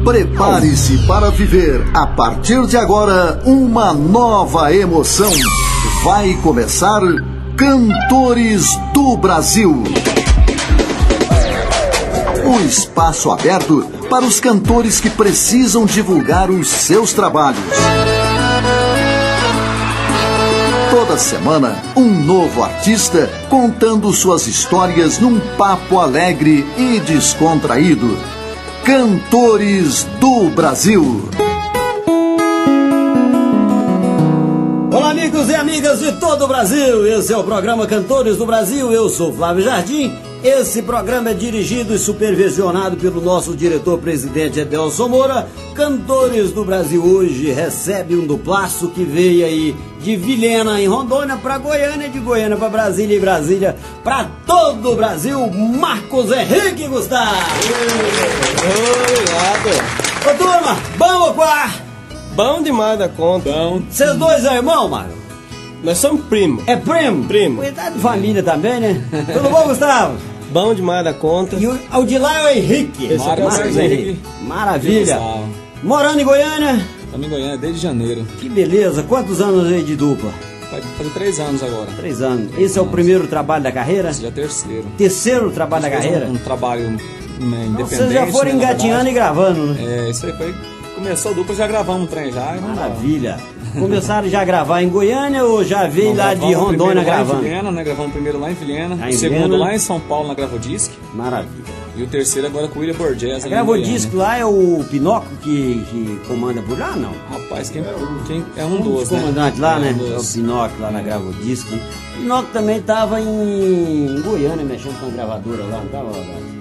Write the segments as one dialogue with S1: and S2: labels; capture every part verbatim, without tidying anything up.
S1: Prepare-se para viver, a partir de agora, uma nova emoção. Vai começar Cantores do Brasil. O espaço aberto para os cantores que precisam divulgar os seus trabalhos. Toda semana, um novo artista contando suas histórias num papo alegre e descontraído. Cantores do Brasil.
S2: Olá, amigos e amigas de todo o Brasil. Esse é o programa Cantores do Brasil. Eu sou Flávio Jardim. Esse programa é dirigido e supervisionado pelo nosso diretor-presidente Edelson Moura. Cantores do Brasil hoje recebe um duplaço que veio aí de Vilhena, em Rondônia, para Goiânia, de Goiânia para Brasília e Brasília para todo o Brasil, Marcos Henrique Gustavo.
S3: Obrigado.
S2: Ô turma, bom ou quá?
S3: Bom demais da conta. Bom.
S2: Vocês dois é irmão, mano?
S3: Nós somos primos.
S2: É primo?
S3: Primo.
S2: Cuidado de família também, né? Tudo bom, Gustavo?
S3: Bom demais da conta.
S2: E o, o de lá é o Henrique.
S3: Esse
S2: Marcos
S3: é o
S2: Henrique.
S3: Henrique.
S2: Maravilha. Morando em Goiânia?
S4: Estamos em Goiânia desde janeiro.
S2: Que beleza. Quantos anos aí de dupla?
S4: Vai fazer três anos agora.
S2: Três anos.
S4: Três
S2: Esse é o
S4: anos.
S2: primeiro trabalho da carreira?
S4: Esse já é terceiro.
S2: Terceiro trabalho da carreira?
S4: Um, um trabalho né, independente.
S2: Vocês já foram
S4: né,
S2: engatinhando e gravando, né?
S4: É, isso aí foi... Começou a dupla, já gravamos um trem já.
S2: Maravilha. Começaram já a gravar em Goiânia ou já veio
S4: Não,
S2: lá de Rondônia gravando?
S4: Lá em Vilhena, né? Gravamos primeiro lá em Vilhena.
S2: Lá em
S4: o segundo
S2: Vilhena.
S4: lá em São Paulo, na Gravodisc.
S2: Maravilha.
S4: E o terceiro agora com o William Borges.
S2: A Gravodisc lá é o Pinóquio que, que comanda por lá, não?
S4: Rapaz, quem, quem é um
S2: Um dos
S4: dos, né?
S2: comandantes lá,
S4: É
S2: né?
S4: um
S2: É o
S4: dos.
S2: Pinóquio lá na Gravodisc. O Pinóquio também estava em Goiânia mexendo com a gravadora lá, não estava?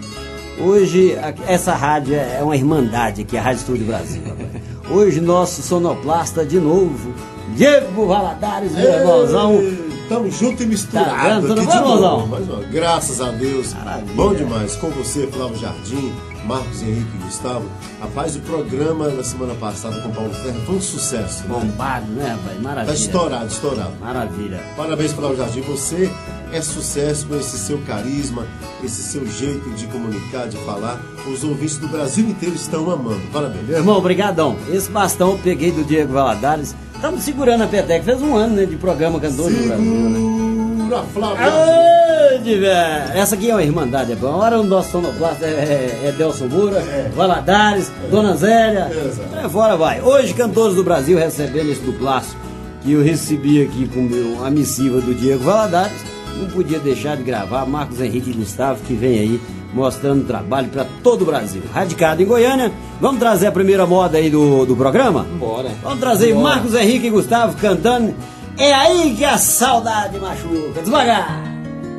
S2: Hoje, a- essa rádio é uma irmandade aqui, a Rádio Estúdio Brasil. Rapaz. Hoje, nosso sonoplasta de novo, Diego Valadares, meu irmãozão.
S5: Tamo junto e misturado.
S2: Tá vendo? Tudo
S5: aqui
S2: bom,
S5: de novo.
S2: irmãozão?
S5: Mais uma- Graças a Deus.
S2: Maravilha.
S5: Bom demais. Com você, Flávio Jardim, Marcos Henrique e Gustavo. Rapaz, o programa da semana passada com o Paulo Ferro foi um sucesso. Né?
S2: Bombado, né, rapaz?
S5: Tá
S2: Maravilha.
S5: estourado, estourado.
S2: Maravilha.
S5: Parabéns, Flávio Jardim. Você é sucesso com esse seu carisma, esse seu jeito de comunicar, de falar. Os ouvintes do Brasil inteiro estão amando. Parabéns.
S2: Meu irmão, brigadão. Esse bastão eu peguei do Diego Valadares. Estamos segurando a peteca. Fez um ano, né, de programa Cantores do Brasil, né?
S5: Segura, Flávio Jardim.
S2: Aê, de velho. Essa aqui é uma irmandade, é bom. Agora o nosso sonoplasta é, é Edelson Moura,
S5: É.
S2: Valadares, Dona Zélia.
S5: Exato.
S2: É, fora vai. Hoje, Cantores do Brasil recebendo esse duplaço que eu recebi aqui com meu, a missiva do Diego Valadares. Não podia deixar de gravar. Marcos Henrique e Gustavo, que vem aí mostrando trabalho para todo o Brasil. Radicado em Goiânia. Vamos trazer a primeira moda aí do, do programa?
S4: Bora.
S2: Vamos trazer
S4: Bora.
S2: Marcos Henrique e Gustavo cantando É Aí Que a Saudade Machuca. Devagar.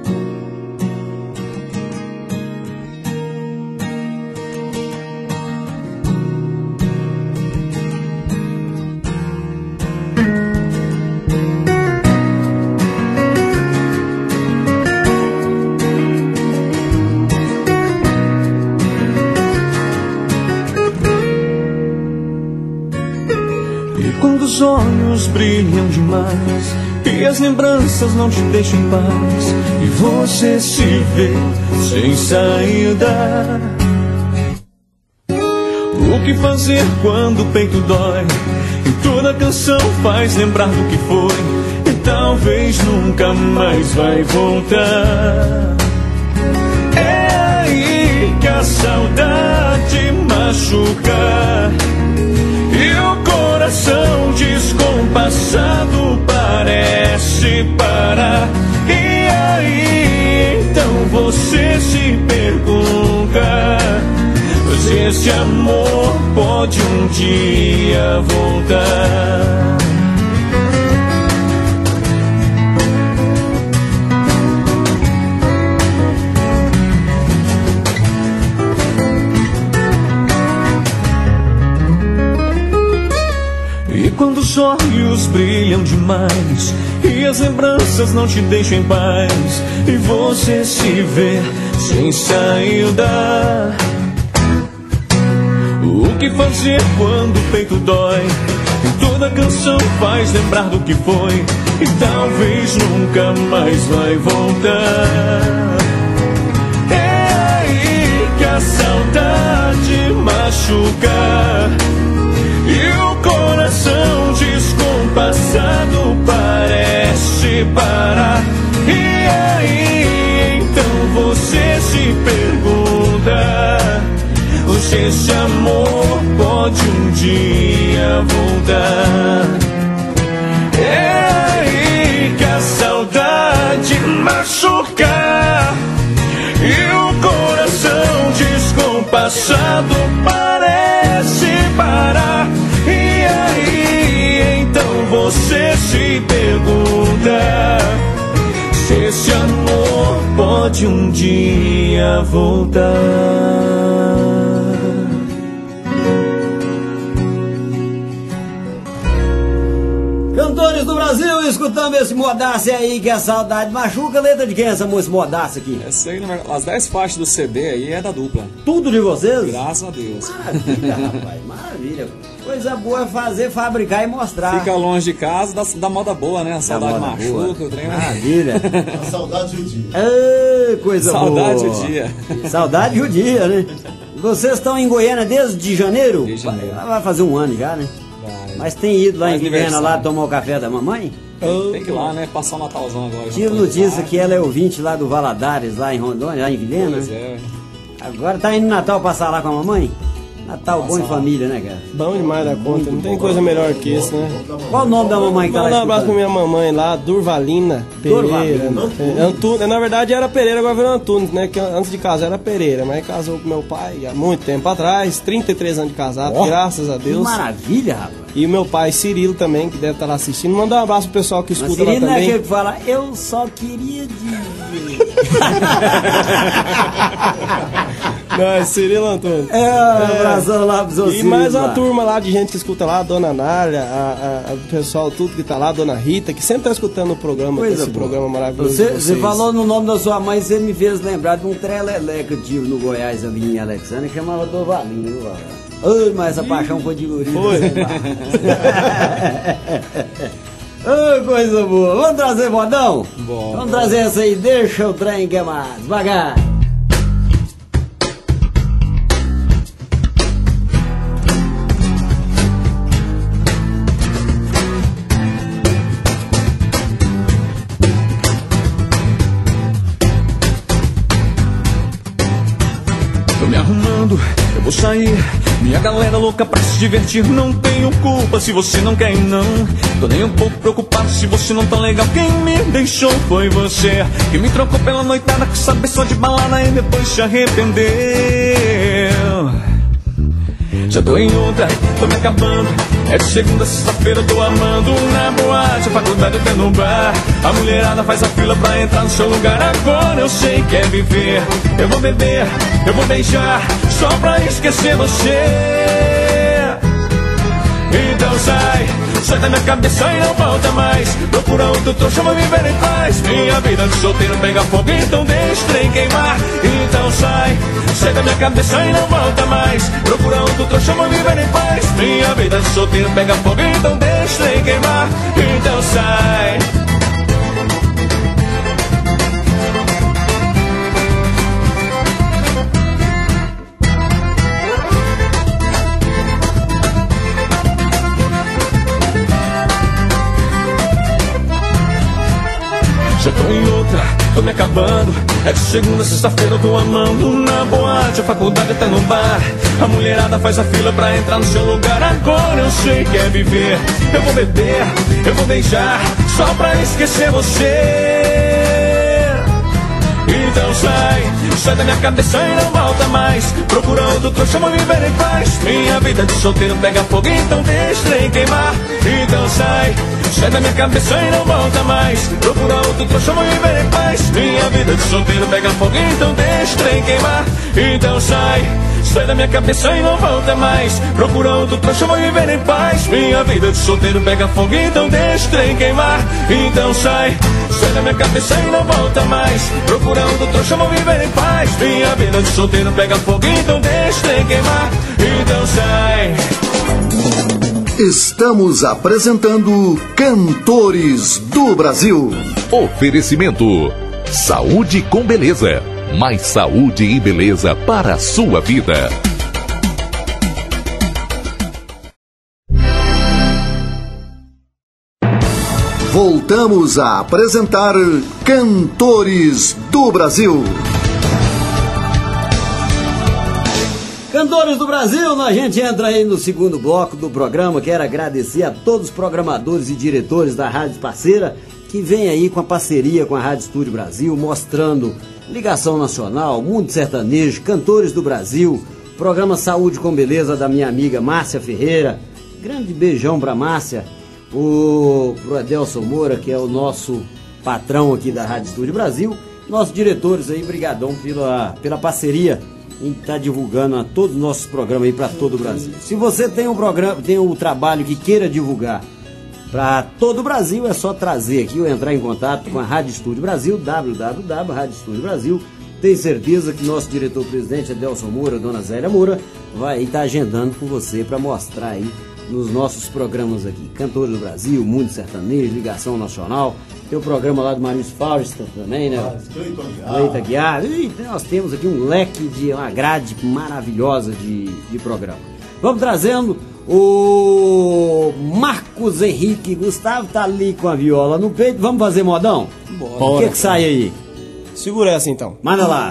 S6: E quando os olhos brilham demais e as lembranças não te deixam em paz e você se vê sem saída, o que fazer quando o peito dói e toda canção faz lembrar do que foi e talvez nunca mais vai voltar? É aí que a saudade machuca e o coração descompassado parece parar. E aí então você se pergunta se esse amor pode um dia voltar. E quando os olhos brilham demais e as lembranças não te deixam em paz e você se vê sem saída, o que fazer quando o peito dói e toda canção faz lembrar do que foi e talvez nunca mais vai voltar? É aí que a saudade machuca pergunta se esse amor pode um dia voltar. É aí que a saudade machuca e o coração descompassado parece parar. E aí então você se pergunta se esse amor pode um dia voltar.
S2: Cantores do Brasil, escutando esse modaço aí que a saudade machuca. Letra de quem é essa música modaça aqui?
S4: Essa aí, as dez faixas do C D aí é da dupla.
S2: Tudo de vocês?
S4: Graças a Deus.
S2: Maravilha, rapaz, maravilha. Coisa boa é fazer, fabricar e mostrar.
S4: Fica longe de casa, da, da moda boa, né? A saudade machuca, o trem.
S2: Maravilha.
S5: A saudade judia.
S2: Ei, coisa
S4: saudade
S2: boa.
S4: Saudade judia.
S2: Saudade judia, né? Vocês estão em Goiânia desde janeiro?
S4: Desde janeiro.
S2: Vai fazer um ano já, né?
S4: Vai.
S2: Mas tem ido lá
S4: Faz
S2: em Vilhena
S4: aniversário.
S2: lá tomar o café da mamãe?
S4: Tem que ir lá, né? Passar o Natalzão agora.
S2: Tive notícia que ela é ouvinte lá do Valadares, lá em Rondônia, lá em Vilhena.
S4: Pois é.
S2: Agora tá indo no Natal passar lá com a mamãe? Natal bom em família, né, cara?
S3: Bom demais da conta, não tem coisa melhor que isso, né?
S2: Qual o nome da mamãe que tá lá
S3: Manda um abraço pra
S2: escutando?
S3: minha mamãe lá, Durvalina Pereira.
S2: Durvalina.
S3: É, Antunes, na verdade era Pereira, agora virou Antunes, né? Que antes de casar era Pereira, mas casou com meu pai há muito tempo atrás, trinta e três anos de casado,
S2: Ó,
S3: graças a
S2: Que
S3: Deus.
S2: maravilha, rapaz.
S3: E o meu pai Cirilo também, que deve estar lá assistindo. Manda um abraço pro pessoal que
S2: Mas
S3: escuta lá
S2: Cirilo não é
S3: também.
S2: aquele que fala, eu só queria dizer.
S3: Não, é Cirilo Antunes.
S2: É, um abração lá pro seu
S3: E
S2: Cirilo
S3: mais uma
S2: lá.
S3: turma lá de gente que escuta lá, a Dona Nália, a, a- o pessoal tudo que tá lá, a Dona Rita, que sempre tá escutando o programa,
S2: Coisa
S3: esse
S2: boa.
S3: programa maravilhoso.
S2: Você,
S3: de
S2: você
S3: vocês.
S2: falou no nome da sua mãe, você me fez lembrar de um trelelé que eu tive no Goiás, ali em Alexandre, que chamava Dovalina, viu, Vala? Ai, mas essa paixão foi de guri.
S3: Foi.
S2: Ai, coisa boa. Vamos trazer modão?
S4: Bom.
S2: Vamos trazer essa aí, deixa o trem queimar. Devagar.
S6: Tô me arrumando, eu vou sair. Minha galera louca pra se divertir. Não tenho culpa se você não quer ir, não. Tô nem um pouco preocupado se você não tá legal. Quem me deixou foi você, que me trocou pela noitada, que sabe só de balada e depois se arrependeu. Já tô em outra, tô me acabando. É de segunda a sexta-feira, tô amando. Na boate, a faculdade até no bar. A mulherada faz a fila pra entrar no seu lugar. Agora eu sei que é viver. Eu vou beber, eu vou beijar, só pra esquecer você. Então sai, sai da minha cabeça e não volta mais. Procura outro trouxa, vou viver em paz. Minha vida de solteiro pega fogo, então deixa o trem queimar. Então sai, sai da minha cabeça e não volta mais. Procura outro trouxa, vou viver em paz. Minha vida de solteiro pega fogo, então deixa o trem queimar. Então sai. Já tô em outra, tô me acabando. É de segunda a sexta-feira, eu tô amando. Na boate, a faculdade até no bar. A mulherada faz a fila pra entrar no seu lugar. Agora eu sei que é viver. Eu vou beber, eu vou beijar, só pra esquecer você. Então sai, sai da minha cabeça e não volta mais. Procura outro trouxa, vou viver em paz. Minha vida de solteiro pega fogo, então deixa o trem queimar. Então sai, sai da minha cabeça e não volta mais. Procura outro trouxa, vou viver em paz. Minha vida de solteiro pega fogo, então deixa o trem queimar. Então sai, sai da minha cabeça e não volta mais. Procura outro trouxa, vou viver em paz. Minha vida de solteiro pega fogo, então deixa o trem queimar. Então sai, sai da minha cabeça e não volta mais. Procura outro trouxa, vou viver em paz. Minha vida de solteiro pega fogo, então deixa o trem queimar. Então sai.
S1: Estamos apresentando Cantores do Brasil.
S7: Oferecimento: saúde com beleza. Mais saúde e beleza para a sua vida.
S1: Voltamos a apresentar Cantores do Brasil.
S2: Cantores do Brasil, a gente entra aí no segundo bloco do programa. Quero agradecer a todos os programadores e diretores da Rádio Parceira que vem aí com a parceria com a Rádio Estúdio Brasil, mostrando Ligação Nacional, Mundo Sertanejo, Cantores do Brasil, programa Saúde com Beleza da minha amiga Márcia Ferreira. Grande beijão pra Márcia. O pro Adelson Moura, que é o nosso patrão aqui da Rádio Estúdio Brasil. Nossos diretores aí, brigadão pela, pela parceria em estar tá divulgando a todos os nossos programas aí para todo o Brasil. Se você tem um programa, tem um trabalho que queira divulgar para todo o Brasil, é só trazer aqui ou entrar em contato com a Rádio Estúdio Brasil, w w w ponto rádio estúdio brasil. Tenho certeza que nosso diretor-presidente Adelson Moura, dona Zélia Moura, vai estar tá agendando com você para mostrar aí nos nossos programas aqui. Cantores do Brasil, Mundo Sertanejo, Ligação Nacional. Tem o programa lá do Maris Fausto também, né? Cleita Guiar. E nós temos aqui um leque de uma grade maravilhosa de, de programa. Vamos trazendo o Marcos Henrique Gustavo, tá ali com a viola no peito. Vamos fazer modão? Bora. O que que sai aí?
S3: Segura essa então.
S2: Manda lá.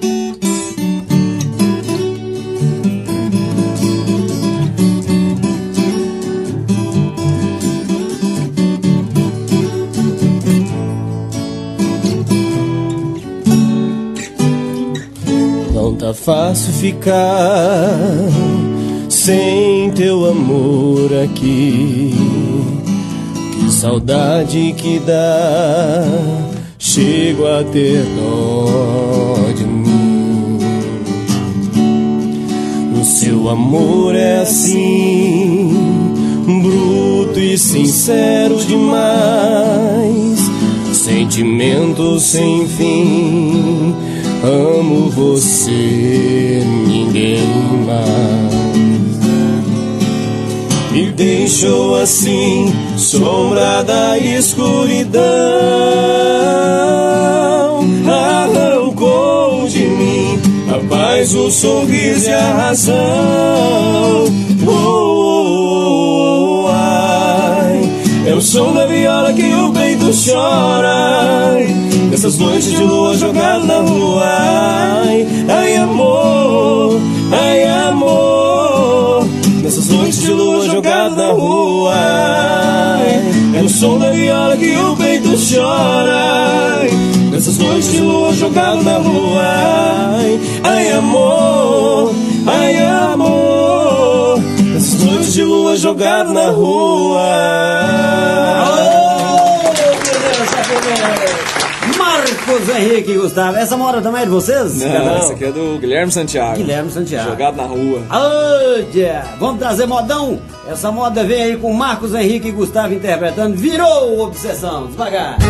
S3: Não tá fácil ficar sem teu amor aqui. Que saudade que dá, chego a ter dó de mim. O seu amor é assim, bruto e sincero demais. Sentimento sem fim, amo você, ninguém mais. Me deixou assim, sombra da escuridão. Arrancou de mim a paz, o sorriso e a razão. Oh, oh, oh, ai. É o som da viola que o peito chora. Nessas noites de lua jogada na rua. Ai, ai amor, ai amor. Nessas noites de lua jogada na rua. É o som da viola que o peito chora. Nessas noites de lua jogada na rua. Ai, ai amor, ai amor. Nessas noites de lua jogada na rua.
S2: Marcos Henrique e Gustavo. Essa moda também é de vocês?
S4: Não, não, essa aqui é do Guilherme Santiago.
S2: Guilherme Santiago.
S4: Jogado na rua.
S2: Oh, yeah. Vamos trazer modão? Essa moda vem aí com Marcos Henrique e Gustavo interpretando Virou Obsessão. Devagar.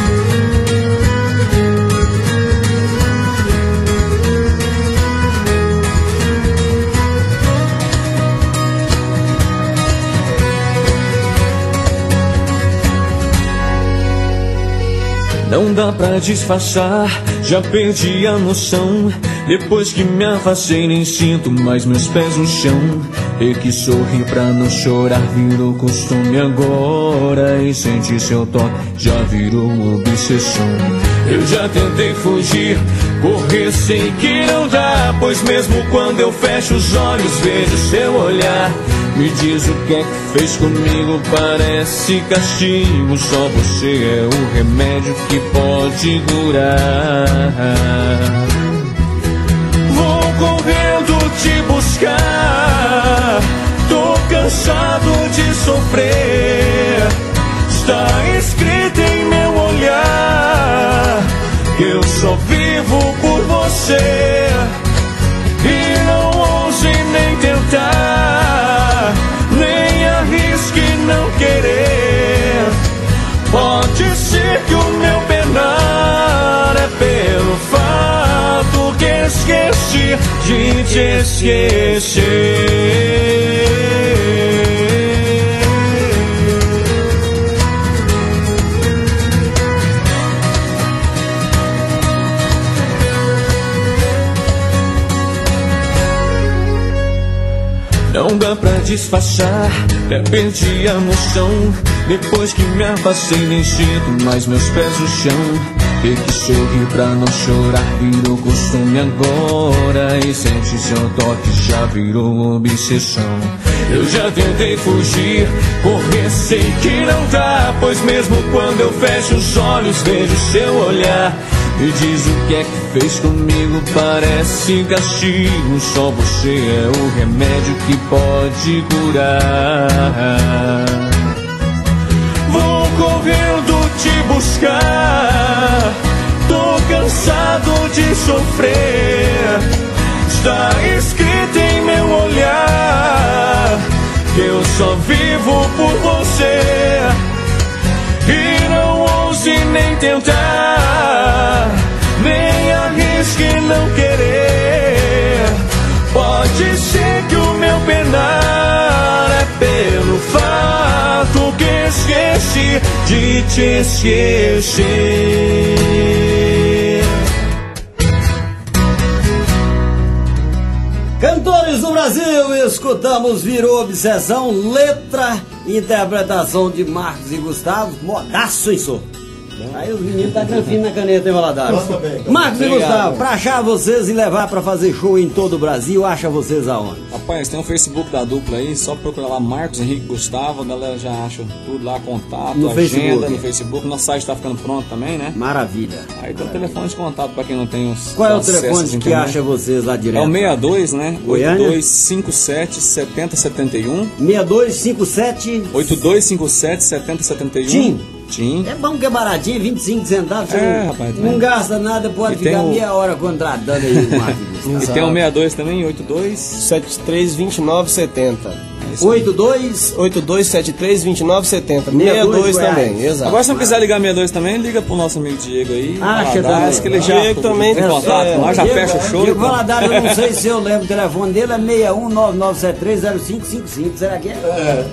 S6: Não dá pra disfarçar, já perdi a noção. Depois que me afastei nem sinto mais meus pés no chão. Ter que sorrir pra não chorar virou costume agora. E sentir seu toque já virou obsessão. Eu já tentei fugir, correr sei que não dá. Pois mesmo quando eu fecho os olhos vejo seu olhar. Me diz o que é que fez comigo, parece castigo. Só você é o remédio que pode curar. Vou correndo te buscar, tô cansado de sofrer. Está escrito em meu olhar que eu só vivo por você. E não ouse nem tentar, nem arrisque não querer. Pode ser que o meu penar é pelo fato que esqueci de te esquecer. Não dá pra disfarçar, até perdi a noção. Depois que me afastei nem sinto mais meus pés no chão. Ter que sorrir pra não chorar virou costume agora, e sente seu toque já virou obsessão. Eu já tentei fugir, correr, sei que não dá, pois mesmo quando eu fecho os olhos vejo seu olhar. Me diz o que é que fez comigo, parece castigo. Só você é o remédio que pode curar. Vou correndo te buscar, tô cansado de sofrer. Está escrito em meu olhar que eu só vivo por você. E não ouse nem tentar, nem arrisque não querer. Pode ser que o meu penar é pelo fato que esqueci de te esquecer.
S2: Cantores do Brasil, escutamos Virou Obsessão, letra e interpretação de Marcos e Gustavo. Modaço, hein, senhor? Aí os meninos tá granfino na caneta, hein, Valadares? Marcos e Gustavo, pra achar vocês e levar pra fazer show em todo o Brasil, acha vocês aonde?
S4: Rapaz, tem um Facebook da dupla aí, só procurar lá Marcos Henrique Gustavo, a galera já acha tudo lá, contato,
S2: no
S4: agenda
S2: Facebook.
S4: no Facebook. Nosso site tá ficando pronto também, né?
S2: Maravilha.
S4: Aí tem o telefone de contato pra quem não tem os.
S2: Qual é o
S4: acessos,
S2: telefone que
S4: entendeu?
S2: acha vocês lá direto?
S4: É o sessenta e dois, né?
S2: Goiânia?
S4: oito dois cinco sete sete zero sete um.
S2: seis dois cinco sete
S4: oito dois cinco sete sete zero sete um.
S2: Tim.
S4: Tim.
S2: É bom que é baratinho, vinte e cinco centavos. Você
S4: É,
S2: não,
S4: rapaz,
S2: não
S4: também.
S2: gasta nada, pode
S4: E
S2: ficar
S4: tem o-
S2: meia hora contratando aí o Marcos e Gustavo.
S4: E tem o sessenta e dois também, oito dois.
S8: sete três dois nove sete zero.
S2: oito dois
S8: oito dois sete três dois nove sete zero.
S2: sessenta e dois
S8: sessenta e dois também,
S2: Goiás.
S8: exato.
S4: Agora, se não quiser ligar sessenta e dois também, liga pro nosso amigo Diego aí.
S2: Acha
S4: Valadares,
S2: também.
S4: que ele já
S8: Diego também
S4: tem
S8: é,
S4: contato
S8: é,
S4: lá, já
S2: Diego-
S4: fecha o show.
S2: Diego
S4: então.
S2: Valadares, eu não sei se eu lembro, o telefone dele é seis um nove nove sete três zero cinco cinco cinco. Será que é?
S8: É,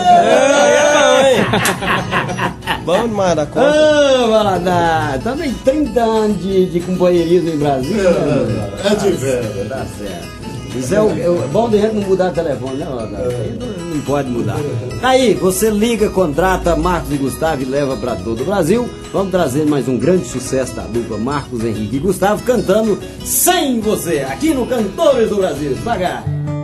S8: bom demais da conta.
S2: Ah, Valadares, também trinta anos de, de companheirismo em Brasília.
S5: É de velho.
S2: Tá certo. Isso é o, é o bom de gente não mudar o telefone, né, Valadares? Aí não, não pode mudar. Aí, você liga, contrata Marcos e Gustavo e leva pra todo o Brasil. Vamos trazer mais um grande sucesso da dupla Marcos Henrique e Gustavo cantando Sem Você, aqui no Cantores do Brasil. Devagar.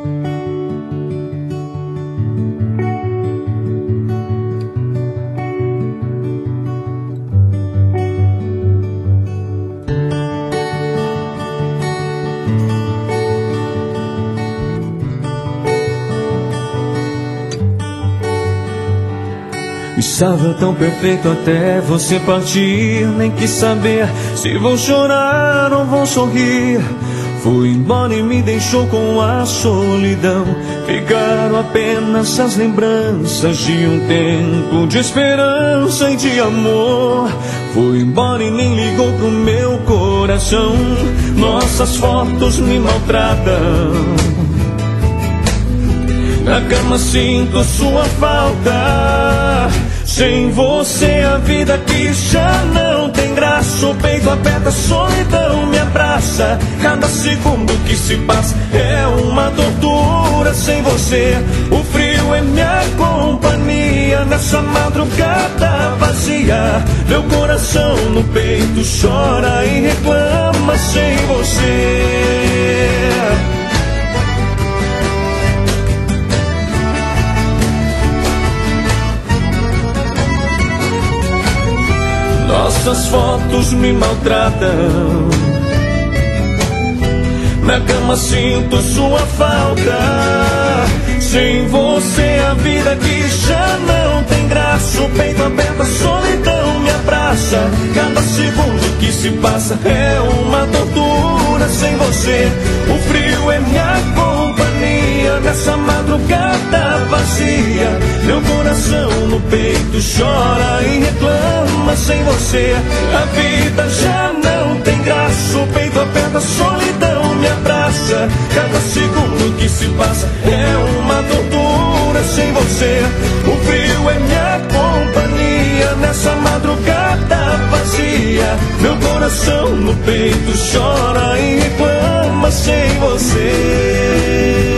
S6: Estava tão perfeito até você partir. Nem quis saber se vou chorar ou vou sorrir. Fui embora e me deixou com a solidão. Ficaram apenas as lembranças de um tempo de esperança e de amor. Fui embora e nem ligou pro meu coração. Nossas fotos me maltratam. Na cama sinto sua falta. Sem você a vida aqui já não tem graça. O peito aperta, a solidão me abraça. Cada segundo que se passa é uma tortura. Sem você o frio é minha companhia. Nessa madrugada vazia, meu coração no peito chora e reclama. Sem você nossas fotos me maltratam. Na cama sinto sua falta. Sem você a vida aqui já não tem graça. O peito aberto, a solidão me abraça. Cada segundo que se passa é uma tortura. Sem você o frio é minha companhia. Nessa madrugada vazia, meu coração no peito chora e reclama. Sem você a vida já não tem graça. O peito aperta, a solidão me abraça. Cada segundo que se passa é uma tortura. Sem você o frio é minha companhia. Nessa madrugada vazia, meu coração no peito chora e reclama. Sem você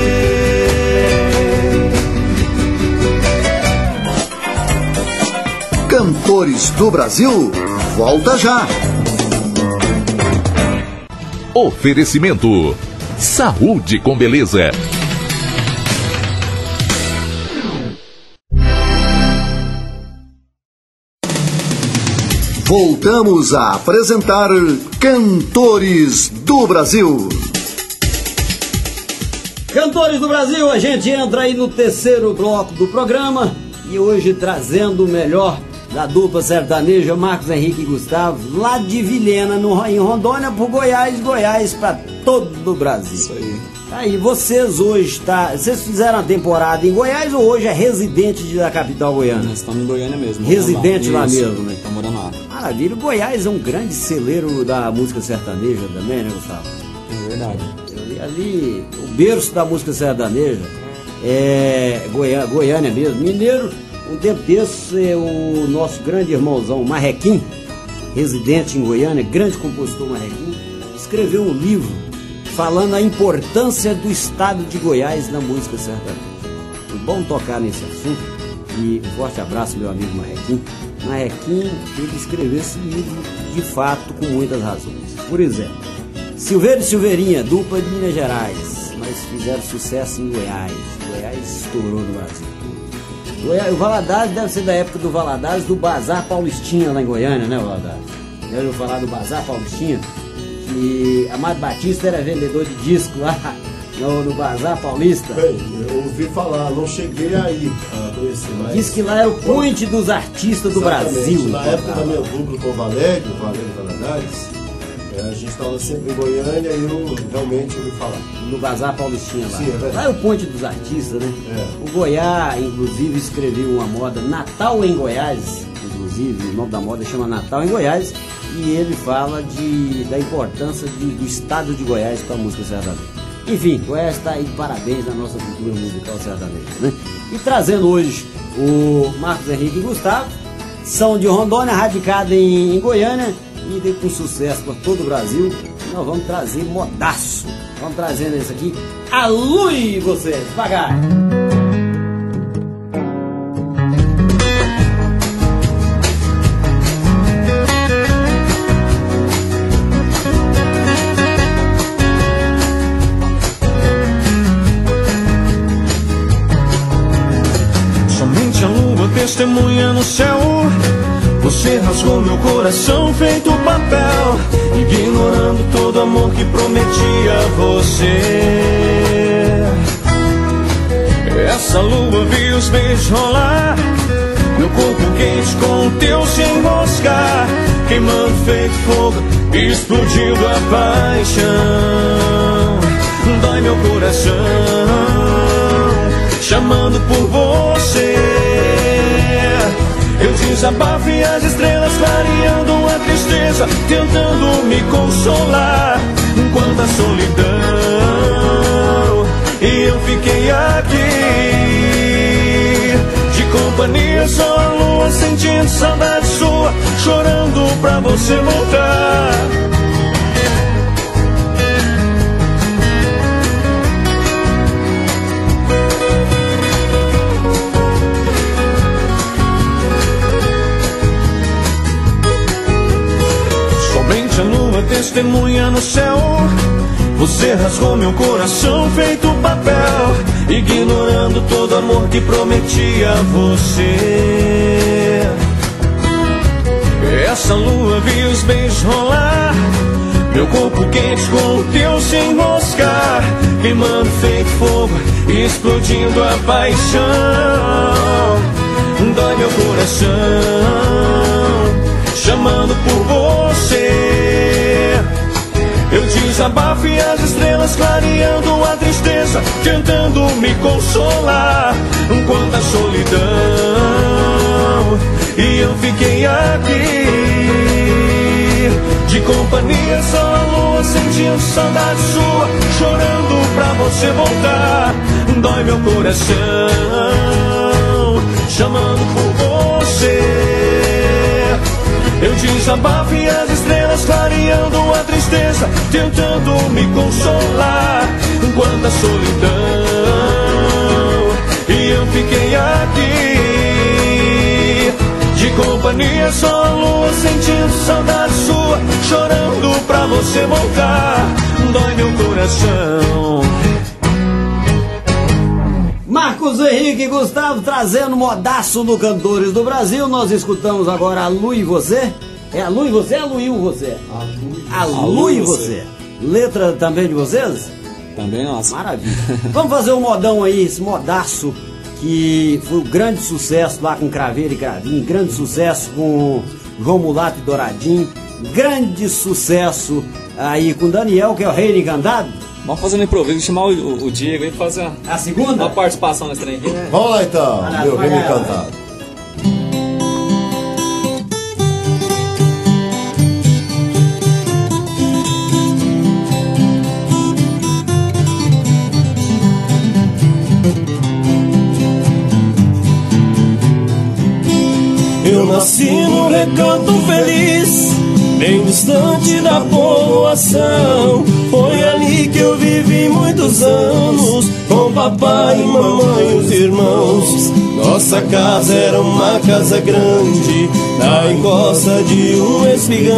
S1: Cantores do Brasil, volta já!
S7: Oferecimento Saúde com Beleza.
S1: Voltamos a apresentar Cantores do Brasil.
S2: Cantores do Brasil, a gente entra aí no terceiro bloco do programa e hoje trazendo o melhor da dupla sertaneja Marcos Henrique e Gustavo, lá de Vilhena, no, em Rondônia, por Goiás, Goiás para todo o Brasil.
S4: Isso aí.
S2: Aí, vocês hoje, tá, vocês fizeram a temporada em Goiás ou hoje é residente da capital goiana?
S4: Nós estamos em Goiânia mesmo.
S2: Residente lá, lá
S4: Isso,
S2: mesmo, né?
S4: Estamos morando lá.
S2: Maravilha, Goiás é um grande celeiro da música sertaneja também, né, Gustavo?
S4: É verdade.
S2: Ali, ali o berço da música sertaneja é Goiânia, Goiânia mesmo. Mineiro, um tempo desse, é o nosso grande irmãozão Marrequim, residente em Goiânia, grande compositor Marrequim, escreveu um livro falando a importância do estado de Goiás na música sertaneja. É bom tocar nesse assunto e um forte abraço, meu amigo Marrequim. Marrequim, ele escreveu esse livro de fato com muitas razões. Por exemplo, Silveira e Silveirinha, dupla de Minas Gerais, mas fizeram sucesso em Goiás. Goiás estourou no Brasil. Goiás, o Valadares deve ser da época do Valadares, do Bazar Paulistinha lá em Goiânia, né, Valadares? Já ouviu falar do Bazar Paulistinha? Que Amado Batista era vendedor de disco lá no, no Bazar Paulista.
S5: Bem, eu ouvi falar, não cheguei aí a conhecer, mas...
S2: Diz que lá era o ponte dos artistas do
S5: Exatamente.
S2: Brasil.
S5: Na época da minha dupla com o Valério, o Valério Valadares, a gente estava sempre em Goiânia e eu realmente ouvi falar.
S2: No Bazar Paulistinha lá.
S5: Sim, é verdade.
S2: Lá é o ponte dos artistas, né?
S5: É.
S2: O Goiás, inclusive, escreveu uma moda, Natal em Goiás, inclusive, o nome da moda chama Natal em Goiás, e ele fala de, da importância de, do estado de Goiás para a música sertaneja. Enfim, Goiás está aí de parabéns na nossa cultura musical sertaneja, né? E trazendo hoje o Marcos Henrique e Gustavo, são de Rondônia, radicado em, em Goiânia, e deu com sucesso para todo o Brasil. Nós vamos trazer modaço. Vamos trazendo esse aqui. Alui vocês, devagar.
S6: Somente a lua testemunha no céu. Você rasgou meu coração feito papel, ignorando todo amor que prometia a você. Essa lua viu os beijos rolar, meu corpo quente com o teu se enroscar, queimando feito fogo, explodindo a paixão. Dói meu coração, chamando por você. Eu desabafo e as estrelas clareando a tristeza, tentando me consolar, enquanto a solidão. E eu fiquei aqui, de companhia só a lua, sentindo saudade sua, chorando pra você voltar. A lua testemunha no céu. Você rasgou meu coração feito papel, ignorando todo amor que prometia a você. Essa lua viu os beijos rolar, meu corpo quente com o teu se enroscar, queimando feito fogo, explodindo a paixão. Dói meu coração, chamando por você. Eu desabafo e as estrelas clareando a tristeza, tentando me consolar, enquanto a solidão. E eu fiquei aqui, de companhia só a lua, sentindo saudade sua, chorando pra você voltar. Dói meu coração, chamando por você. Eu desabafo e as estrelas clareando a tristeza, tentando me consolar, enquanto a solidão. E eu fiquei aqui, de companhia, só a lua, sentindo saudade sua, chorando pra você voltar, dói meu coração.
S2: Marcos Henrique e Gustavo trazendo modaço no Cantores do Brasil. Nós escutamos agora A Lu e Você. É A Lu e Você ou A Lu e Você? A Lu, a Lu e Você. Letra também de vocês?
S4: Também nossa.
S2: Maravilha. Vamos fazer um modão aí, esse modaço que foi um grande sucesso lá com Craveiro e Cravinho, grande sucesso com João Mulato e Douradinho, grande sucesso aí com Daniel, que é o Rei Encantado.
S4: Vamos fazer um improviso, chamar o, o Diego aí pra fazer uma,
S2: a segunda?
S4: Uma participação nesse trem aqui.
S5: É. Vamos lá então, ah, meu Rei Encantado.
S3: Eu nasci num recanto feliz, bem distante da povoação. Foi ali que eu vivi muitos anos, com papai e mamãe e os irmãos. Nossa casa era uma casa grande, na encosta de um espigão.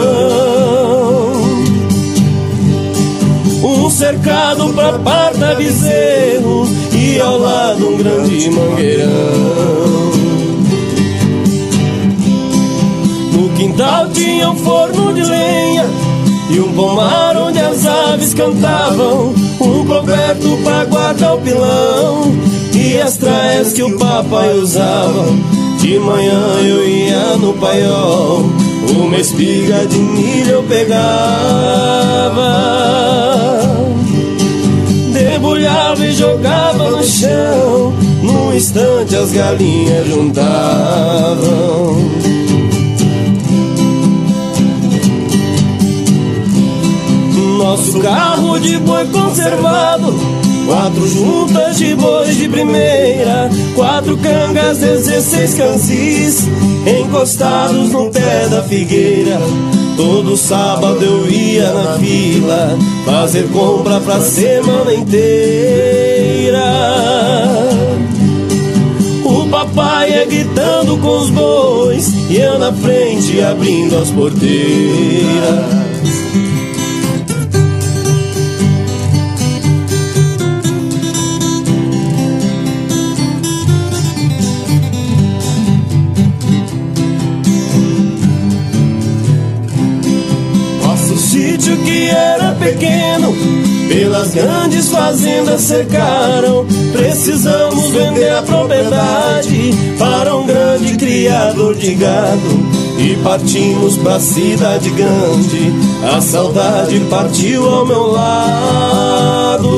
S3: Um cercado pra parta bezerro e ao lado um grande mangueirão. No quintal tinha um forno de lenha e um pomar onde as aves cantavam, um coberto pra guardar o pilão e as traias que o papai usava. De manhã eu ia no paiol, uma espiga de milho eu pegava, debulhava e jogava no chão, num instante as galinhas juntavam. Nosso carro de boi conservado, quatro juntas de bois de primeira, quatro cangas, dezesseis cansis, encostados no pé da figueira. Todo sábado eu ia na fila, fazer compra pra semana inteira. O papai ia gritando com os bois e eu na frente abrindo as porteiras. Que era pequeno, pelas grandes fazendas cercaram. Precisamos vender a propriedade para um grande criador de gado e partimos pra cidade grande. A saudade partiu ao meu lado.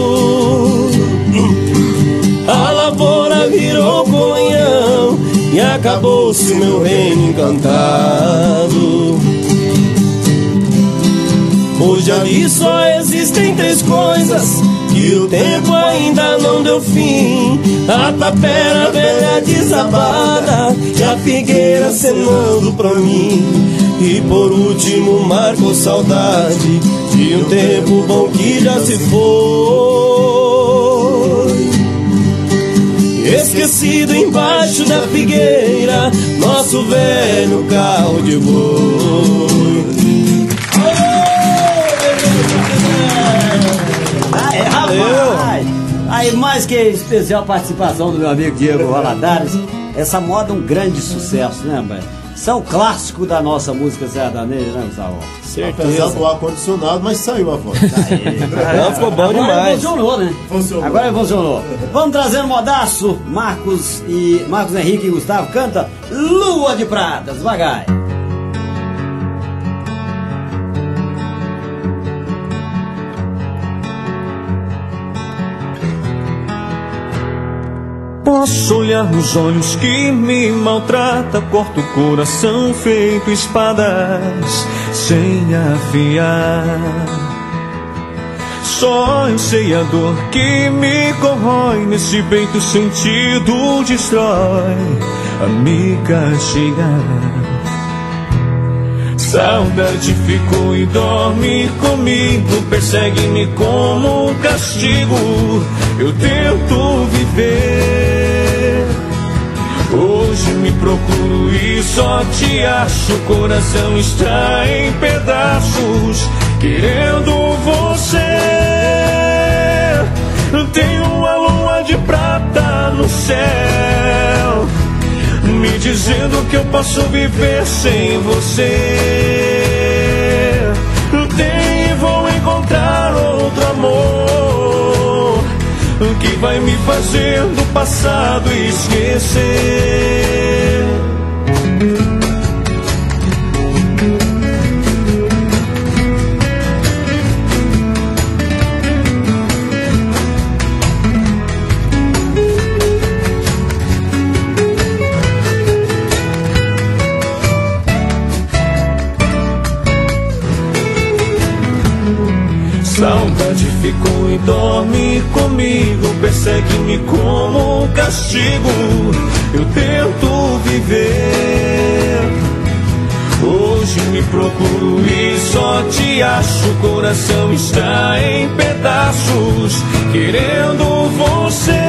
S3: A lavoura virou colonhão e acabou-se o meu reino encantado. Hoje ali só existem três coisas que o tempo ainda não deu fim: a tapera velha desabada e a figueira cenando pra mim. E por último o mar com saudade de um tempo bom que já se foi. Esquecido embaixo da figueira, nosso velho carro de boi.
S2: Rapaz, aí mais que especial participação do meu amigo Diego Valadares. Essa moda é um grande sucesso, né, velho? Isso é o clássico da nossa música sertaneja, né, Gustavo?
S5: Certeza. Apesar do ar-condicionado, mas saiu a voz.
S8: Não, ficou bom
S2: Agora
S8: demais.
S2: Funcionou, né?
S5: Funcionou.
S2: Agora funcionou. Vamos trazendo modaço. Marcos e Marcos Henrique e Gustavo canta Lua de Prata, devagar.
S6: Posso olhar nos olhos que me maltrata, corto o coração feito espadas sem afiar. Só eu sei a dor que me corrói, nesse peito sentido destrói a me castigar. Saudade ficou e dorme comigo, persegue-me como um castigo. Eu tento viver, hoje me procuro e só te acho. O coração está em pedaços, querendo você. Tenho uma lua de prata no céu, me dizendo que eu posso viver sem você. Tem, vou encontrar outro amor que vai me fazer do passado esquecer. Saudade ficou e dorme comigo, persegue-me como um castigo. Eu tento viver, hoje me procuro e só te acho. O coração está em pedaços, querendo você.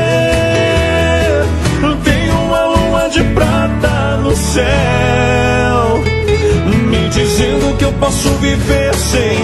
S6: Tenho uma lua de prata no céu, me dizendo que eu posso viver sem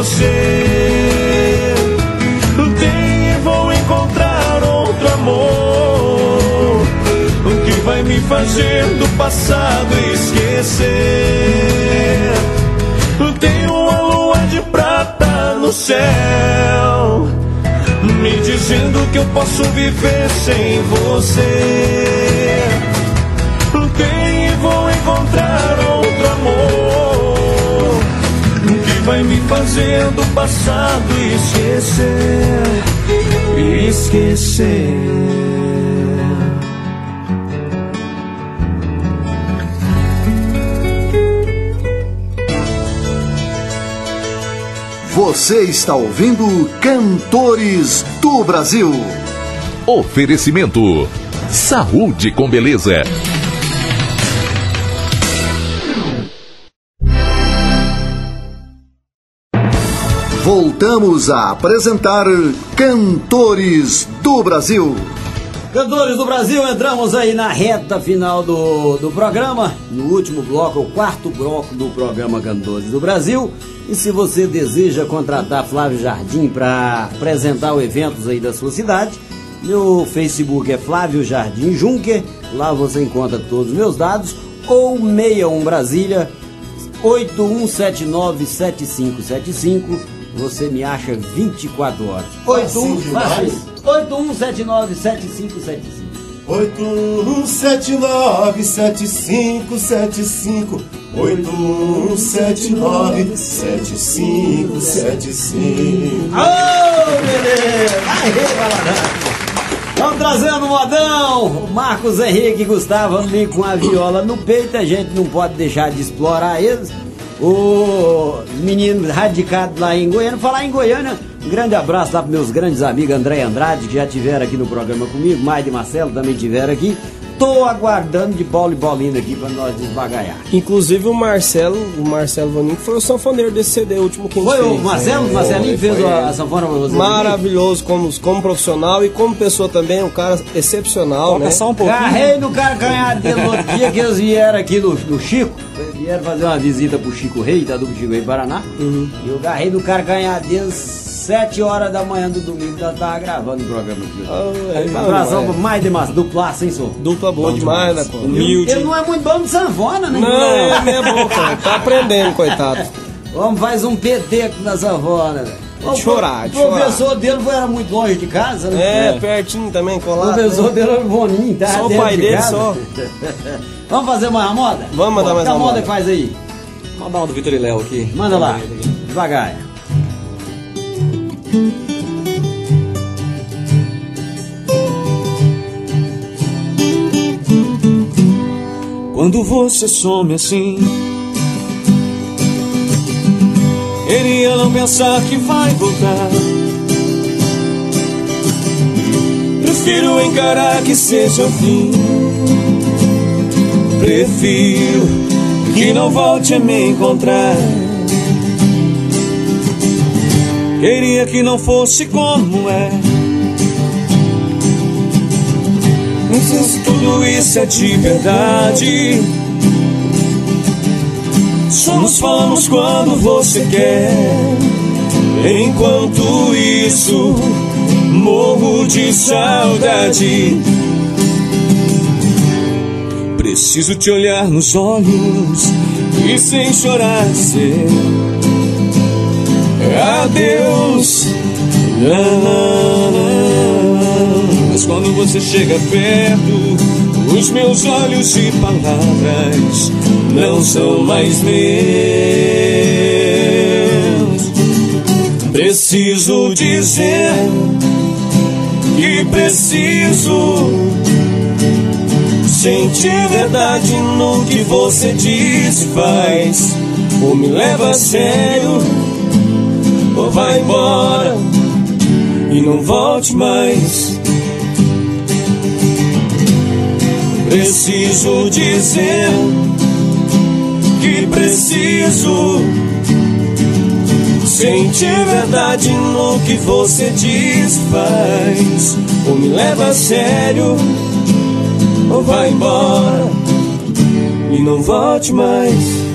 S6: você. Tem, vou encontrar outro amor que vai me fazer do passado esquecer. Tenho uma lua de prata no céu, me dizendo que eu posso viver sem você. Tem, vou encontrar outro amor que vai me fazer do passado esquecer, esquecer.
S1: Você está ouvindo Cantores do Brasil.
S7: Oferecimento Saúde com Beleza.
S1: Voltamos a apresentar Cantores do Brasil.
S2: Cantores do Brasil, entramos aí na reta final do, do programa, no último bloco, o quarto bloco do programa Cantores do Brasil. E se você deseja contratar Flávio Jardim para apresentar os eventos aí da sua cidade, meu Facebook é Flávio Jardim Juncker, lá você encontra todos os meus dados, ou sessenta e um Brasília, oito um sete nove sete cinco sete cinco, você me acha vinte e quatro horas. oito um sete nove sete cinco sete cinco.
S5: oito um sete nove sete cinco sete cinco. oito um sete nove sete cinco sete cinco.
S2: Ô, beleza! Aê, baladão! Vamos trazendo o modão! O Marcos Henrique e Gustavo ali com a viola no peito, a gente não pode deixar de explorar eles. O menino radicado lá em Goiânia. Falar em Goiânia, um grande abraço lá para meus grandes amigos André Andrade, que já estiveram aqui no programa comigo, Maide e Marcelo também estiveram aqui. Tô aguardando de Paulo e Paulinho aqui para nós desbagaiar.
S8: Inclusive o Marcelo, o Marcelo Vaninho, que foi o sanfoneiro desse C D último que a gente
S2: foi
S8: fez.
S2: Foi o Marcelo? O Marcelinho fez foi, a, a sanfona pra você?
S8: Maravilhoso como, como profissional e como pessoa também, um cara excepcional. Vou né?
S2: Passar um pouquinho. Carrei no carcanhar dele no outro dia que eles vieram aqui no, no Chico. Vieram fazer uma visita pro Chico Rei, da dupla Chico Rei Paraná. Uhum. E eu agarrei no carcanhar deles. Sete horas da manhã do domingo, já tava gravando o programa aqui. Oh, é, um abração pro mais demais, dupla sem som.
S8: Dupla boa demais, né, pô?
S2: Humilde. Ele não é muito bom de sanfona, né?
S8: Não, ele é bom, cara. Tá aprendendo, coitado.
S2: Vamos, faz um peteco na sanfona, velho.
S8: Chorar,
S2: O professor dele era muito longe de casa, né?
S8: É, é. pertinho também, colado.
S2: O professor né? dele era o Boninho, tá?
S8: Só o pai
S2: de
S8: dele,
S2: casa.
S8: só.
S2: Vamos fazer mais uma moda?
S8: Vamos mandar mais uma moda.
S2: moda que faz aí?
S4: Vamos mandar uma do Vitor e Léo aqui.
S2: Manda lá, devagar.
S6: Quando você some assim, queria não pensar que vai voltar. Prefiro encarar que seja o fim. Prefiro que não volte a me encontrar. Queria que não fosse como é.
S3: vezes tudo isso é de verdade. Só nos falamos quando você quer. Enquanto isso, morro de saudade. Preciso te olhar nos olhos e sem chorar dizer adeus. Mas quando você chega perto, os meus olhos e palavras não são mais meus. Preciso dizer que preciso sentir verdade no que você diz e faz. Ou me leva a sério, ou vai embora e não volte mais. Preciso dizer que preciso sentir verdade no que você diz e faz. Ou me leva a sério, ou vai embora e não volte mais.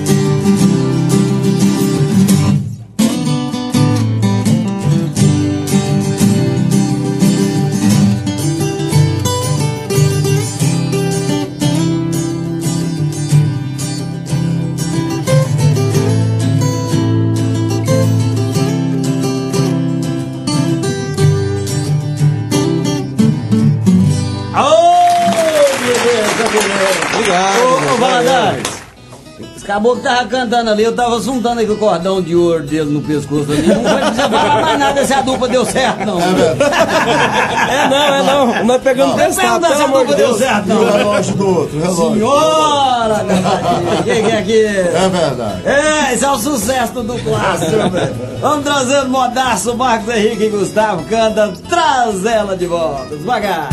S2: Acabou que tava cantando ali, eu tava juntando aí com o cordão de ouro dele no pescoço ali. Não vai precisar falar mais nada se a dupla deu certo, não.
S8: É não, é não. Nós pegamos testado, pelo amor de Deus.
S2: Deu certo, não.
S5: O relógio do outro, o relógio.
S2: Senhora, quem que é aqui?
S5: É verdade.
S2: É, esse é o sucesso do duplaço, velho. Vamos trazendo modaço, Marcos Henrique e Gustavo canta, traz ela de volta, devagar.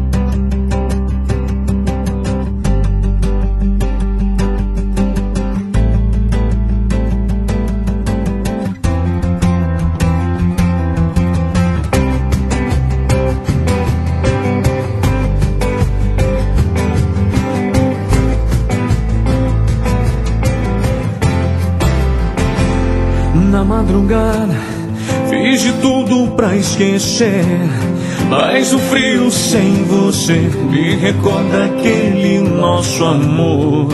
S3: Na madrugada fiz de tudo pra esquecer, mas o frio sem você me recorda aquele nosso amor.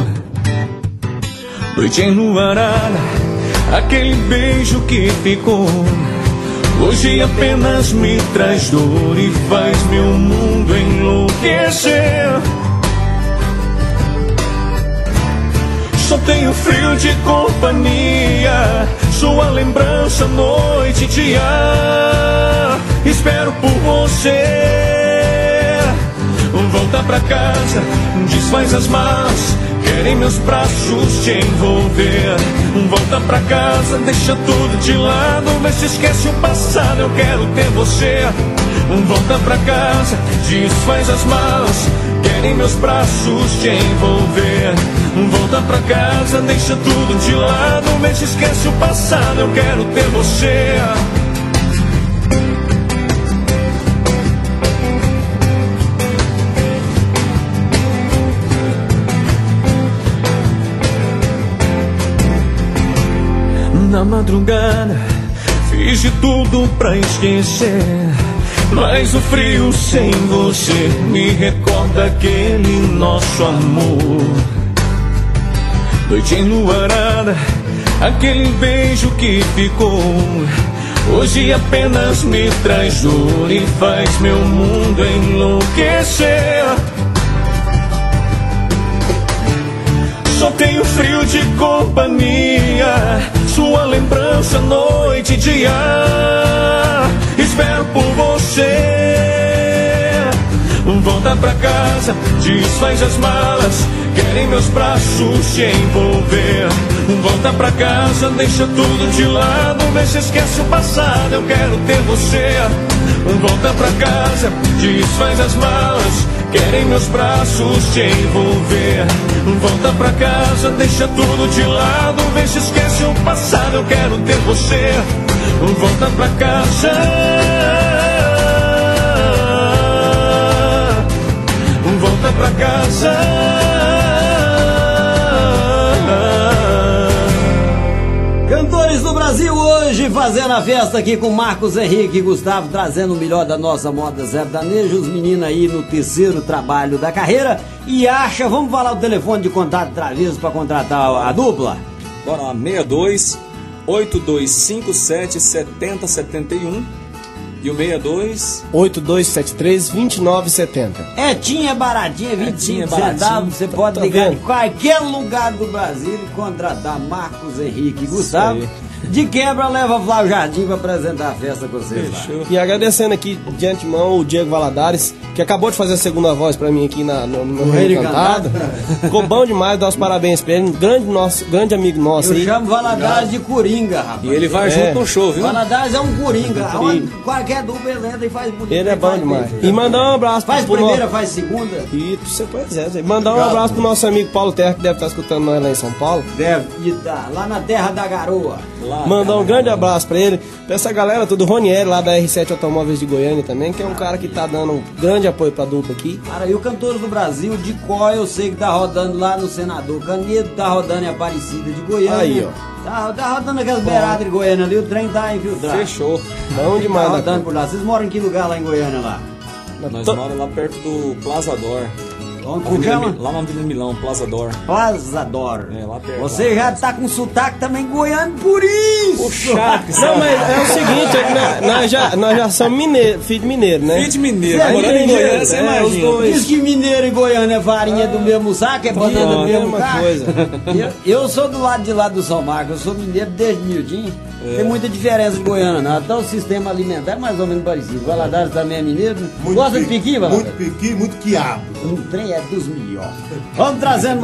S3: Noite enluarada, aquele beijo que ficou, hoje apenas me traz dor e faz meu mundo enlouquecer. Só tenho frio de companhia, sua lembrança noite e dia. Espero por você. Volta pra casa, desfaz as malas, quero em meus braços te envolver. Volta pra casa, deixa tudo de lado, vê se esquece o passado, eu quero ter você. Volta pra casa, desfaz as malas, quero em meus braços te envolver. Volta pra casa, deixa tudo de lado, vê se esquece o passado, eu quero ter você. Na madrugada fiz de tudo pra esquecer, mas o frio sem você me recorda aquele nosso amor. Noite enluarada, aquele beijo que ficou, hoje apenas me traz dor e faz meu mundo enlouquecer. Só tenho frio de companhia, sua lembrança noite e dia. Espero por você. Volta pra casa, desfaz as malas, quero em meus braços te envolver. Volta pra casa, deixa tudo de lado, vê se esquece o passado, eu quero ter você. Volta pra casa, desfaz as malas, quero em meus braços te envolver. Volta pra casa, deixa tudo de lado, vê se esquece o passado, eu quero ter você. Volta pra casa.
S2: a festa aqui com Marcos Henrique e Gustavo, trazendo o melhor da nossa moda sertaneja. Os meninos aí no terceiro trabalho da carreira. E acha, vamos falar o telefone de contato Travesso para contratar a dupla?
S4: Bora lá, seis dois oito dois cinco sete sete zero sete um e o seis dois
S8: oito dois sete três dois nove sete zero.
S2: É, tinha baratinha, vinte e cinco centavos. Você pode
S8: Tá
S2: ligar
S8: vendo?
S2: de qualquer lugar do Brasil e contratar Marcos Henrique e Gustavo. De quebra, leva Flávio Jardim para apresentar a festa com vocês lá.
S4: Fechou.
S8: E agradecendo aqui de antemão o Diego Valadares, que acabou de fazer a segunda voz pra mim aqui na, no, no
S2: Rei
S8: Rei Cantado. Ficou bom demais, dar os parabéns pra ele. Um grande, nosso, grande amigo nosso
S2: Eu
S8: aí.
S2: chamo Valadares de Coringa, rapaz.
S4: E ele vai
S8: É.
S4: junto no show, viu?
S2: Valadares é um Coringa. Onde qualquer dupla ele entra e faz bonito.
S8: Ele é bom
S2: faz
S8: demais.
S2: bem.
S8: E mandar um abraço
S2: Faz
S8: pro
S2: primeira,
S8: nosso...
S2: faz segunda.
S8: E você pode dizer. Mandar um abraço pro nosso amigo Paulo Terra, que deve estar escutando nós lá em São Paulo.
S2: Deve estar lá na terra da garoa.
S4: Lá,
S8: Mandar um
S4: cara.
S8: grande abraço pra ele, pra essa galera toda, o Ronieri lá da R sete Automóveis de Goiânia também, que é um cara que tá dando um grande apoio pra dupla aqui.
S2: Cara, e o Cantores do Brasil, de Có, eu sei que tá rodando lá no Senador Canedo, tá rodando em Aparecida de Goiânia.
S8: Aí, ó.
S2: Tá, tá rodando aquelas beiradas de Goiânia ali, o trem tá infiltrado.
S4: Fechou.
S8: Bom demais,
S2: Tá
S8: da
S2: rodando por lá. Vocês moram em que lugar lá em Goiânia lá?
S4: Nós
S8: To-
S4: moramos lá perto do Plaza Dor.
S2: Onde como
S4: Avenida
S2: chama?
S4: Mi- Lá na Avenida Milão, Plaza Dor.
S2: Plaza Dor.
S4: É, lá perto.
S2: Você já tá com sotaque também goiano, por isso!
S4: Puxado, que
S8: Não, mas é o seguinte, é que nós, nós já, nós já somos mineiro, filho de mineiro, né?
S4: Filho de mineiro,
S2: Você é
S4: morando em
S2: mineiro,
S4: Goiânia, você
S8: é,
S4: imagina.
S8: os dois.
S2: Diz que mineiro e goiano é farinha do mesmo saco, é banana do
S8: Não,
S2: mesmo
S8: mesma
S2: caco.
S8: coisa.
S2: Eu, eu sou do lado de lá do São Marcos, eu sou mineiro desde miudinho.
S8: É.
S2: Tem muita diferença de Goiânia, não. Até o sistema alimentar é mais ou menos parecido. Valadares também é mineiro. Gosta de piqui, Valadares?
S5: Muito piqui, muito quiabo.
S2: O trem é dos melhores. Vamos trazendo.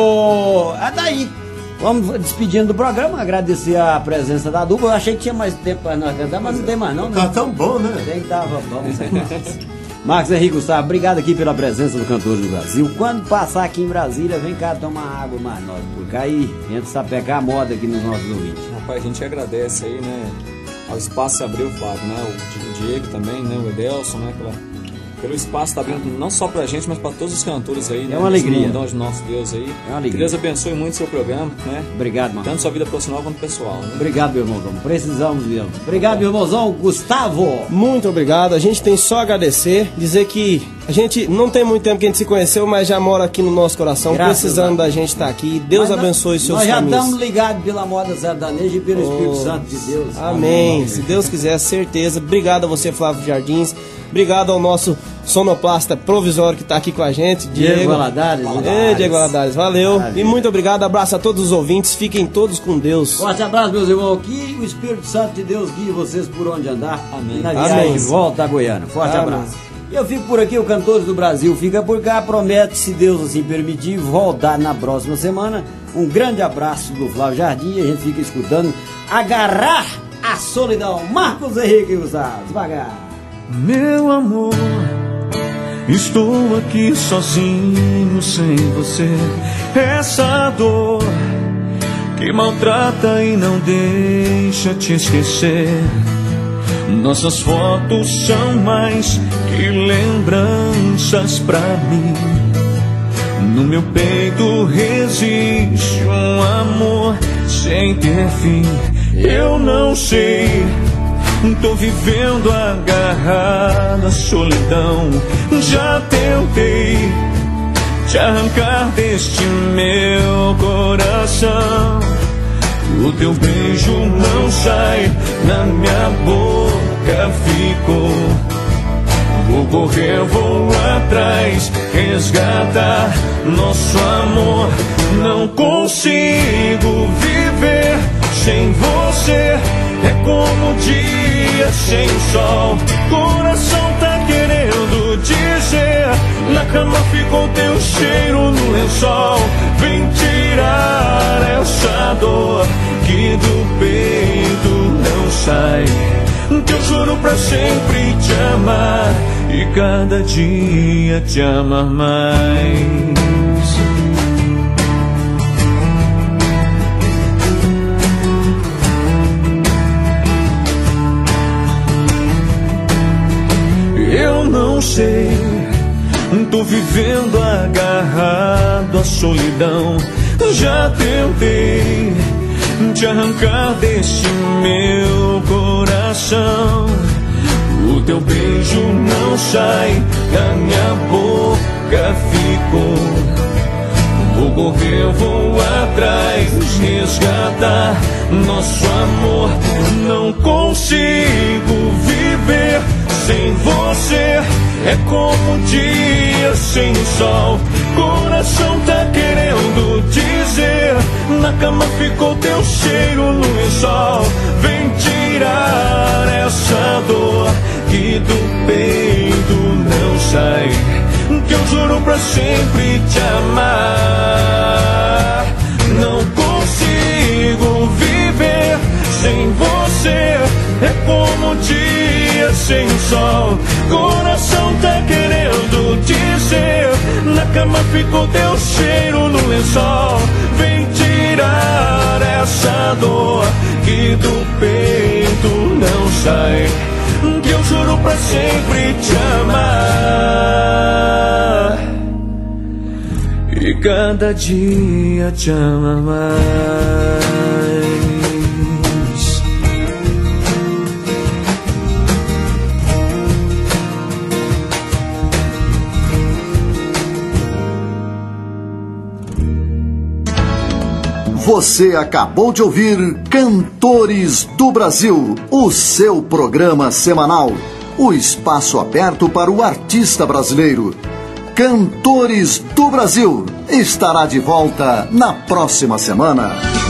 S2: Oh, é daí. Vamos despedindo do programa, agradecer a presença da dupla. Eu achei que tinha mais tempo para nós cantar, mas não tem mais não,
S5: Tá
S2: né?
S5: tão bom, né?
S2: Tem que tava bom, sem mais. Marcos Henrique Gustavo, obrigado aqui pela presença do Cantores do Brasil. Quando passar aqui em Brasília, vem cá tomar água mais nós, porque aí a gente sapecar a moda aqui nos nossos ouvintes.
S4: Rapaz, a gente agradece aí, né? Ao espaço se abriu, Flávio, né? O Diego também, né? O Edelson, né? Pela, pelo espaço tá abrindo não só pra gente, mas pra todos os cantores aí, né?
S2: uma alegria.
S4: Dom de nosso Deus aí.
S2: É uma alegria.
S4: Que Deus abençoe muito o seu programa, né?
S2: Obrigado, Marcos.
S4: Tanto sua vida profissional quanto pessoal, né?
S2: Obrigado, meu irmãozão. Precisamos mesmo. Obrigado, meu irmãozão Gustavo.
S8: Muito obrigado, a gente tem só a agradecer, dizer que a gente não tem muito tempo que a gente se conheceu, mas já mora aqui no nosso coração,
S2: Graças
S8: precisando
S2: a
S8: da gente estar aqui. Deus
S2: Mas
S8: abençoe os seus
S2: Nós já
S8: caminhos.
S2: estamos ligados pela moda sertaneja e pelo Espírito Santo de Deus.
S8: Amém. Se Deus quiser, certeza. Obrigado a você, Flávio Jardins. Obrigado ao nosso sonoplasta provisório que está aqui com a gente,
S2: Diego
S8: Diego.
S2: Valadares.
S8: É, Diego Valadares, valeu.
S2: Maravilha.
S8: E muito obrigado, abraço a todos os ouvintes. Fiquem todos com Deus.
S2: Forte abraço, meus irmãos. Que o Espírito Santo de Deus guie vocês por onde andar.
S4: Amém.
S2: E na viagem
S8: Amém.
S2: de volta a Goiânia. Forte
S8: Amém.
S2: abraço. E eu fico por aqui, o Cantores do Brasil fica por cá. Promete, se Deus assim permitir, voltar na próxima semana. Um grande abraço do Flávio Jardim. E a gente fica escutando Agarrar a Solidão. Marcos Henrique Gustavo. Devagar.
S6: Meu amor, estou aqui sozinho sem você. Essa dor que maltrata e não deixa te esquecer. Nossas fotos são mais que lembranças pra mim. No meu peito resiste um amor sem ter fim. Eu não sei, tô vivendo agarrado à solidão. Já tentei te arrancar deste meu coração. O teu beijo não sai, na minha boca ficou. Vou correr, vou atrás, resgatar nosso amor. Não consigo viver sem você. É como um dia sem sol. Coração tá querendo dizer. Na cama ficou teu cheiro no lençol. Vem tirar essa dor que do peito não sai. Que eu juro pra sempre te amar e cada dia te amar mais. Eu não sei, tô vivendo agarrado à solidão. Já tentei te arrancar deste meu coração. O teu beijo não sai da minha boca, ficou. Vou correr, vou atrás, resgatar nosso amor. Não consigo viver sem você. É como um dia sem o sol. Coração tá querendo dizer, na cama ficou teu cheiro no lençol. Vem tirar essa dor que do peito não sai, que eu juro pra sempre te amar. Não consigo viver sem você. É como um dia sem o sol. Coração tá querendo dizer, na cama ficou teu cheiro no lençol. Vem tirar essa dor que do peito não sai, que eu juro pra sempre te amar. E cada dia te ama mais.
S1: Você acabou de ouvir Cantores do Brasil, o seu programa semanal, o espaço aberto para o artista brasileiro. Cantores do Brasil estará de volta na próxima semana.